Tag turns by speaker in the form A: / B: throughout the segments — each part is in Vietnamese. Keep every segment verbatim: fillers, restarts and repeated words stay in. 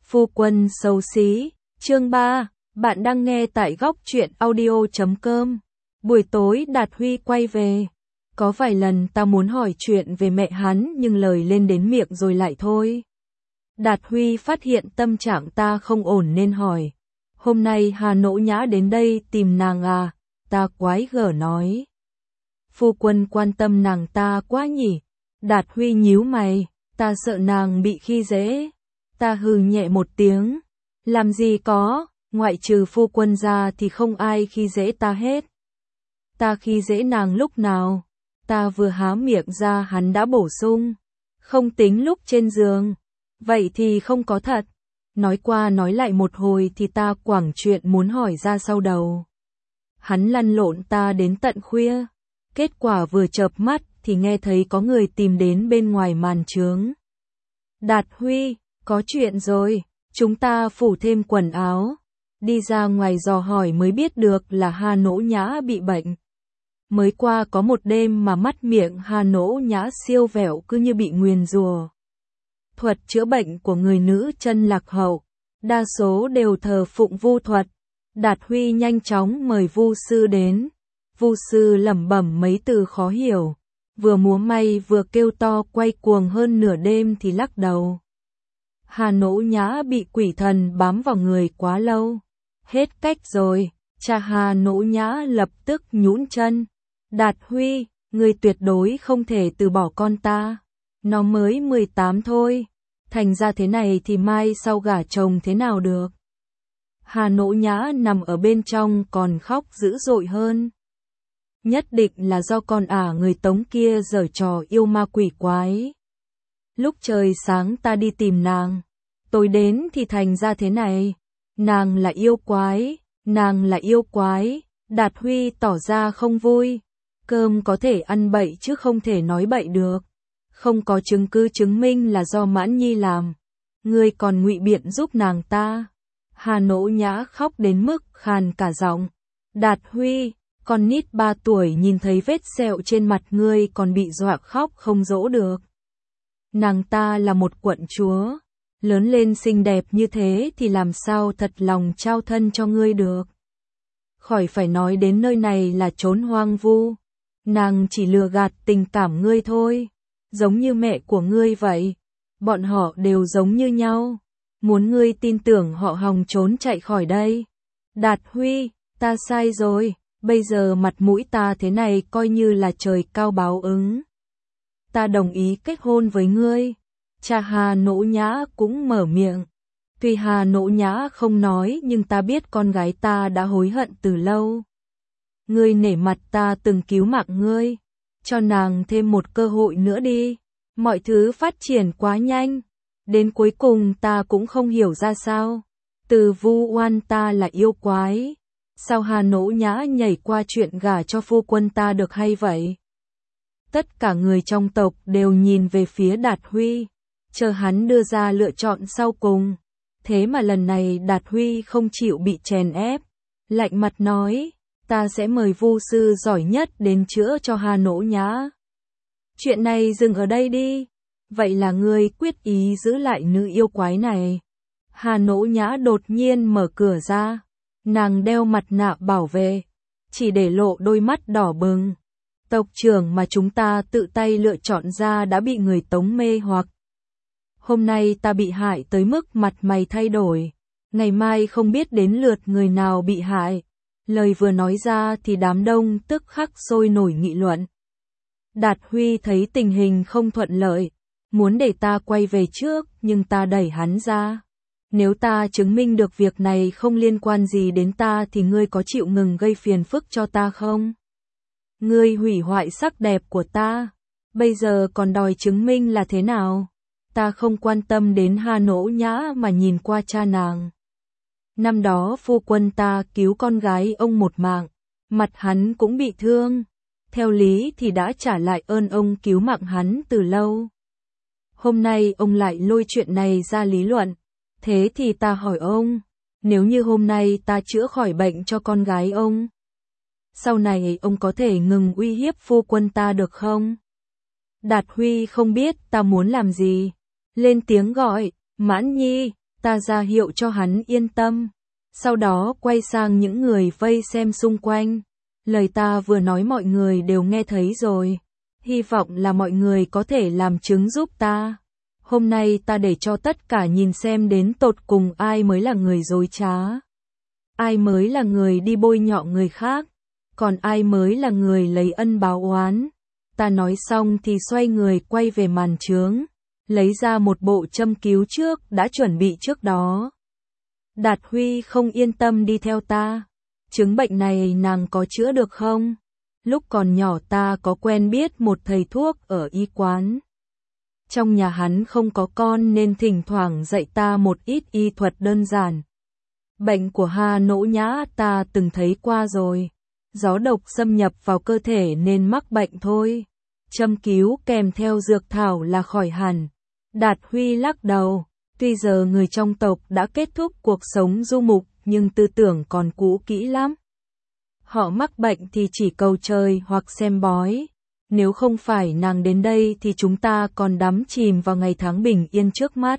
A: Phu quân xấu xí, chương ba, bạn đang nghe tại góc truyện audio chấm com. Buổi tối Đạt Huy quay về. Có vài lần ta muốn hỏi chuyện về mẹ hắn nhưng lời lên đến miệng rồi lại thôi. Đạt Huy phát hiện tâm trạng ta không ổn nên hỏi. Hôm nay Hà Nỗ Nhã đến đây tìm nàng à? Ta quái gở nói. Phu quân quan tâm nàng ta quá nhỉ? Đạt Huy nhíu mày, ta sợ nàng bị khi dễ. Ta hừ nhẹ một tiếng. Làm gì có, ngoại trừ phu quân ra thì không ai khi dễ ta hết. Ta khi dễ nàng lúc nào? Ta vừa há miệng ra hắn đã bổ sung. Không tính lúc trên giường. Vậy thì không có thật. Nói qua nói lại một hồi thì ta quẳng chuyện muốn hỏi ra sau đầu. Hắn lăn lộn ta đến tận khuya. Kết quả vừa chợp mắt thì nghe thấy có người tìm đến bên ngoài màn trướng. Đạt Huy, có chuyện rồi, chúng ta phủ thêm quần áo. Đi ra ngoài dò hỏi mới biết được là Hà Nỗ Nhã bị bệnh. Mới qua có một đêm mà mắt miệng Hà Nỗ Nhã siêu vẹo cứ như bị nguyền rủa. Thuật chữa bệnh của người nữ chân lạc hậu, đa số đều thờ phụng vu thuật. Đạt Huy nhanh chóng mời vu sư đến. Vu sư lẩm bẩm mấy từ khó hiểu, vừa múa may vừa kêu to quay cuồng hơn nửa đêm thì lắc đầu. Hà Nỗ Nhã bị quỷ thần bám vào người quá lâu. Hết cách rồi, cha Hà Nỗ Nhã lập tức nhũn chân. Đạt Huy, ngươi tuyệt đối không thể từ bỏ con ta. Nó mới mười tám thôi. Thành ra thế này thì mai sau gả chồng thế nào được. Hà Nỗ Nhã nằm ở bên trong còn khóc dữ dội hơn. Nhất định là do con ả người Tống kia giở trò yêu ma quỷ quái. Lúc trời sáng ta đi tìm nàng. Tối đến thì thành ra thế này. Nàng là yêu quái, nàng là yêu quái. Đạt Huy tỏ ra không vui. Cơm có thể ăn bậy chứ không thể nói bậy được. Không có chứng cứ chứng minh là do Mãn Nhi làm. Ngươi còn ngụy biện giúp nàng ta. Hà Nỗ Nhã khóc đến mức khàn cả giọng. Đạt Huy, con nít ba tuổi nhìn thấy vết sẹo trên mặt ngươi còn bị dọa khóc không dỗ được. Nàng ta là một quận chúa. Lớn lên xinh đẹp như thế thì làm sao thật lòng trao thân cho ngươi được. Khỏi phải nói đến nơi này là chốn hoang vu. Nàng chỉ lừa gạt tình cảm ngươi thôi. Giống như mẹ của ngươi vậy. Bọn họ đều giống như nhau. Muốn ngươi tin tưởng họ hòng trốn chạy khỏi đây. Đạt Huy, ta sai rồi. Bây giờ mặt mũi ta thế này coi như là trời cao báo ứng. Ta đồng ý kết hôn với ngươi. Cha Hà Nỗ Nhã cũng mở miệng. Tuy Hà Nỗ Nhã không nói nhưng ta biết con gái ta đã hối hận từ lâu. Ngươi nể mặt ta từng cứu mạng ngươi. Cho nàng thêm một cơ hội nữa đi. Mọi thứ phát triển quá nhanh. Đến cuối cùng ta cũng không hiểu ra sao. Từ vu oan ta là yêu quái. Sao Hà Nỗ Nhã nhảy qua chuyện gả cho phu quân ta được hay vậy? Tất cả người trong tộc đều nhìn về phía Đạt Huy. Chờ hắn đưa ra lựa chọn sau cùng. Thế mà lần này Đạt Huy không chịu bị chèn ép. Lạnh mặt nói, ta sẽ mời vu sư giỏi nhất đến chữa cho Hà Nỗ Nhã. Chuyện này dừng ở đây đi. Vậy là ngươi quyết ý giữ lại nữ yêu quái này. Hà Nỗ Nhã đột nhiên mở cửa ra. Nàng đeo mặt nạ bảo vệ. Chỉ để lộ đôi mắt đỏ bừng. Tộc trưởng mà chúng ta tự tay lựa chọn ra đã bị người Tống mê hoặc. Hôm nay ta bị hại tới mức mặt mày thay đổi. Ngày mai không biết đến lượt người nào bị hại. Lời vừa nói ra thì đám đông tức khắc sôi nổi nghị luận. Đạt Huy thấy tình hình không thuận lợi. Muốn để ta quay về trước nhưng ta đẩy hắn ra. Nếu ta chứng minh được việc này không liên quan gì đến ta thì ngươi có chịu ngừng gây phiền phức cho ta không? Ngươi hủy hoại sắc đẹp của ta. Bây giờ còn đòi chứng minh là thế nào? Ta không quan tâm đến Hà Nỗ Nhã mà nhìn qua cha nàng. Năm đó phu quân ta cứu con gái ông một mạng. Mặt hắn cũng bị thương. Theo lý thì đã trả lại ơn ông cứu mạng hắn từ lâu. Hôm nay ông lại lôi chuyện này ra lý luận. Thế thì ta hỏi ông, nếu như hôm nay ta chữa khỏi bệnh cho con gái ông, sau này ông có thể ngừng uy hiếp phu quân ta được không? Đạt Huy không biết ta muốn làm gì, lên tiếng gọi, Mãn Nhi, Ta ra hiệu cho hắn yên tâm. Sau đó quay sang những người vây xem xung quanh. Lời ta vừa nói mọi người đều nghe thấy rồi. Hy vọng là mọi người có thể làm chứng giúp ta. Hôm nay ta để cho tất cả nhìn xem đến tột cùng ai mới là người dối trá. Ai mới là người đi bôi nhọ người khác. Còn ai mới là người lấy ân báo oán. Ta nói xong thì xoay người quay về màn chướng. Lấy ra một bộ châm cứu trước đã chuẩn bị trước đó. Đạt Huy không yên tâm đi theo ta. Chứng bệnh này nàng có chữa được không? Lúc còn nhỏ ta có quen biết một thầy thuốc ở y quán. Trong nhà hắn không có con nên thỉnh thoảng dạy ta một ít y thuật đơn giản. Bệnh của Hà Nỗ Nhã ta từng thấy qua rồi. Gió độc xâm nhập vào cơ thể nên mắc bệnh thôi. Châm cứu kèm theo dược thảo là khỏi hẳn. Đạt Huy lắc đầu. Tuy giờ người trong tộc đã kết thúc cuộc sống du mục nhưng tư tưởng còn cũ kỹ lắm. Họ mắc bệnh thì chỉ cầu trời hoặc xem bói. Nếu không phải nàng đến đây thì chúng ta còn đắm chìm vào ngày tháng bình yên trước mắt.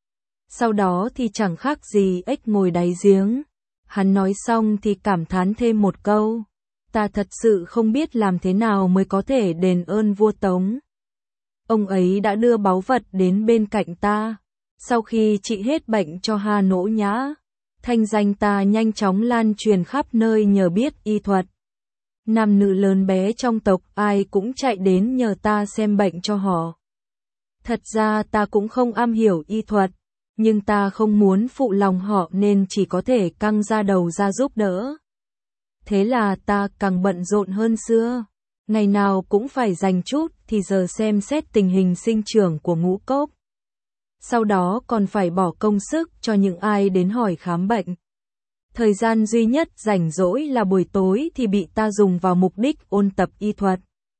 A: Sau đó thì chẳng khác gì ếch ngồi đáy giếng. Hắn nói xong thì cảm thán thêm một câu. Ta thật sự không biết làm thế nào mới có thể đền ơn vua Tống. Ông ấy đã đưa báu vật đến bên cạnh ta. Sau khi trị hết bệnh cho Hà Nỗ Nhã, thanh danh ta nhanh chóng lan truyền khắp nơi nhờ biết y thuật. Nam nữ lớn bé trong tộc ai cũng chạy đến nhờ ta xem bệnh cho họ. Thật ra ta cũng không am hiểu y thuật, nhưng ta không muốn phụ lòng họ nên chỉ có thể căng ra đầu ra giúp đỡ. Thế là ta càng bận rộn hơn xưa. Ngày nào cũng phải dành chút thì giờ xem xét tình hình sinh trưởng của ngũ cốc. Sau đó còn phải bỏ công sức cho những ai đến hỏi khám bệnh. Thời gian duy nhất rảnh rỗi là buổi tối thì bị ta dùng vào mục đích ôn tập y thuật.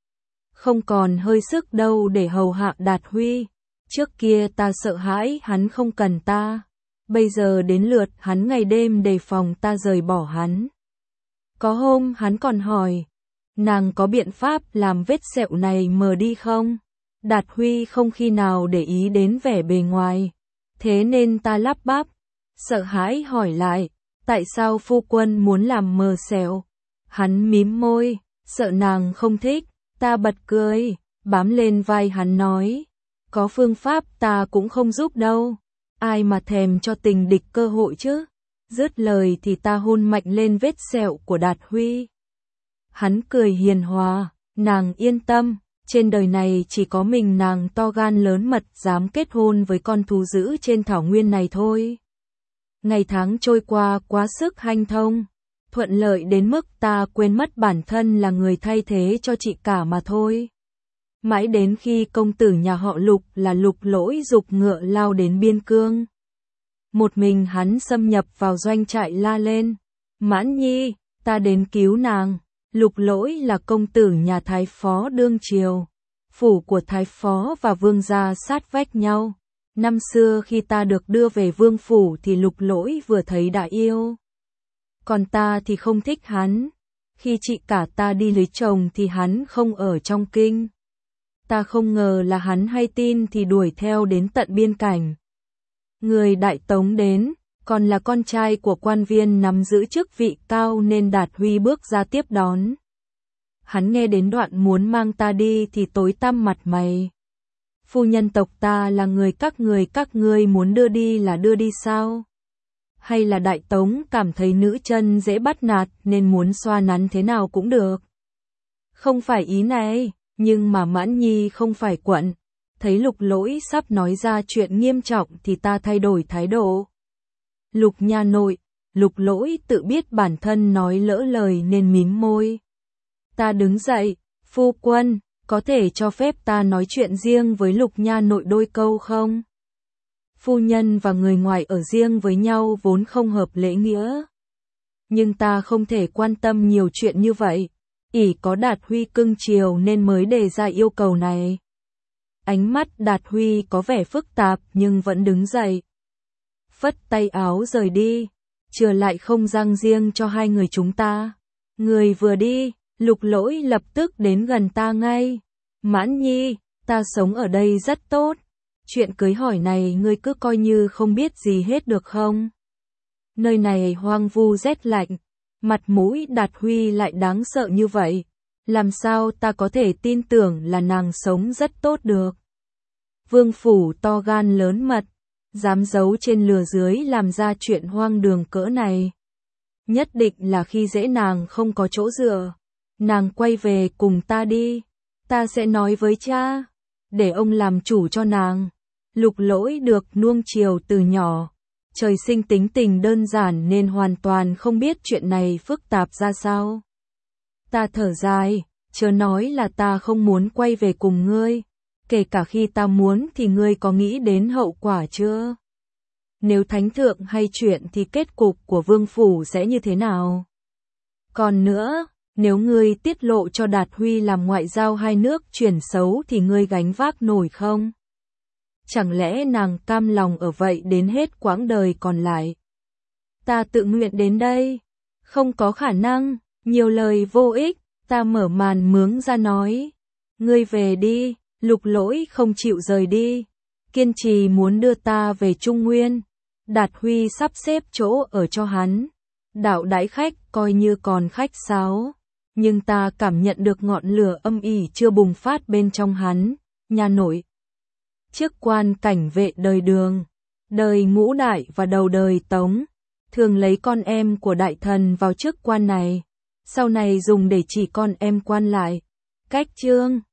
A: Không còn hơi sức đâu để hầu hạ Đạt Huy. Trước kia ta sợ hãi hắn không cần ta. Bây giờ đến lượt hắn ngày đêm đề phòng ta rời bỏ hắn. Có hôm hắn còn hỏi, nàng có biện pháp làm vết sẹo này mờ đi không? Đạt Huy không khi nào để ý đến vẻ bề ngoài. Thế nên ta lắp bắp, sợ hãi hỏi lại, tại sao phu quân muốn làm mờ sẹo? Hắn mím môi, sợ nàng không thích. Ta bật cười, bám lên vai hắn nói, có phương pháp ta cũng không giúp đâu. Ai mà thèm cho tình địch cơ hội chứ? Dứt lời thì ta hôn mạnh lên vết sẹo của Đạt Huy. Hắn cười hiền hòa, nàng yên tâm, trên đời này chỉ có mình nàng to gan lớn mật dám kết hôn với con thú dữ trên thảo nguyên này thôi. Ngày tháng trôi qua quá sức hanh thông, thuận lợi đến mức ta quên mất bản thân là người thay thế cho chị cả mà thôi. Mãi đến khi công tử nhà họ Lục là Lục Lỗi giục ngựa lao đến biên cương. Một mình hắn xâm nhập vào doanh trại la lên, Mãn Nhi, ta đến cứu nàng. Lục Lỗi là công tử nhà thái phó đương triều. Phủ của thái phó và vương gia sát vách nhau. Năm xưa khi ta được đưa về vương phủ thì Lục Lỗi vừa thấy đã yêu. Còn ta thì không thích hắn. Khi chị cả ta đi lấy chồng thì hắn không ở trong kinh. Ta không ngờ là hắn hay tin thì đuổi theo đến tận biên cảnh. Người Đại Tống đến, còn là con trai của quan viên nắm giữ chức vị cao nên Đạt Huy bước ra tiếp đón. Hắn nghe đến đoạn muốn mang ta đi thì tối tăm mặt mày. Phu nhân tộc ta là người các người các ngươi muốn đưa đi là đưa đi sao? Hay là Đại Tống cảm thấy nữ chân dễ bắt nạt nên muốn xoa nắn thế nào cũng được? Không phải ý này, nhưng mà Mãn Nhi không phải quận. Thấy Lục Lỗi sắp nói ra chuyện nghiêm trọng thì ta thay đổi thái độ. Lục nha nội, Lục Lỗi tự biết bản thân nói lỡ lời nên mím môi. Ta đứng dậy, phu quân, có thể cho phép ta nói chuyện riêng với Lục nha nội đôi câu không? Phu nhân và người ngoài ở riêng với nhau vốn không hợp lễ nghĩa. Nhưng ta không thể quan tâm nhiều chuyện như vậy. ỷ có Đạt Huy cưng chiều nên mới đề ra yêu cầu này. Ánh mắt Đạt Huy có vẻ phức tạp nhưng vẫn đứng dậy. Phất tay áo rời đi, chừa lại không gian riêng cho hai người chúng ta. Người vừa đi, Lục Lỗi lập tức đến gần ta ngay. Mãn Nhi, ta sống ở đây rất tốt. Chuyện cưới hỏi này ngươi cứ coi như không biết gì hết được không? Nơi này hoang vu rét lạnh, mặt mũi Đạt Huy lại đáng sợ như vậy. Làm sao ta có thể tin tưởng là nàng sống rất tốt được? Vương phủ to gan lớn mật, dám giấu trên lừa dưới làm ra chuyện hoang đường cỡ này. Nhất định là khi dễ nàng không có chỗ dựa. Nàng quay về cùng ta đi, ta sẽ nói với cha, để ông làm chủ cho nàng. Lục Lỗi được nuông chiều từ nhỏ, trời sinh tính tình đơn giản nên hoàn toàn không biết chuyện này phức tạp ra sao. Ta thở dài, chớ nói là ta không muốn quay về cùng ngươi, kể cả khi ta muốn thì ngươi có nghĩ đến hậu quả chưa? Nếu thánh thượng hay chuyện thì kết cục của vương phủ sẽ như thế nào? Còn nữa, nếu ngươi tiết lộ cho Đạt Huy làm ngoại giao hai nước chuyển xấu thì ngươi gánh vác nổi không? Chẳng lẽ nàng cam lòng ở vậy đến hết quãng đời còn lại? Ta tự nguyện đến đây. Không có khả năng, nhiều lời vô ích, ta mở màn mướng ra nói. Ngươi về đi, Lục Lỗi không chịu rời đi, kiên trì muốn đưa ta về Trung Nguyên. Đạt Huy sắp xếp chỗ ở cho hắn. Đạo đãi khách coi như còn khách sáo, nhưng ta cảm nhận được ngọn lửa âm ỉ chưa bùng phát bên trong hắn. Nhà nội, chức quan cảnh vệ đời Đường, đời Ngũ Đại và đầu đời Tống, thường lấy con em của đại thần vào chức quan này, sau này dùng để chỉ con em quan lại. Cách chương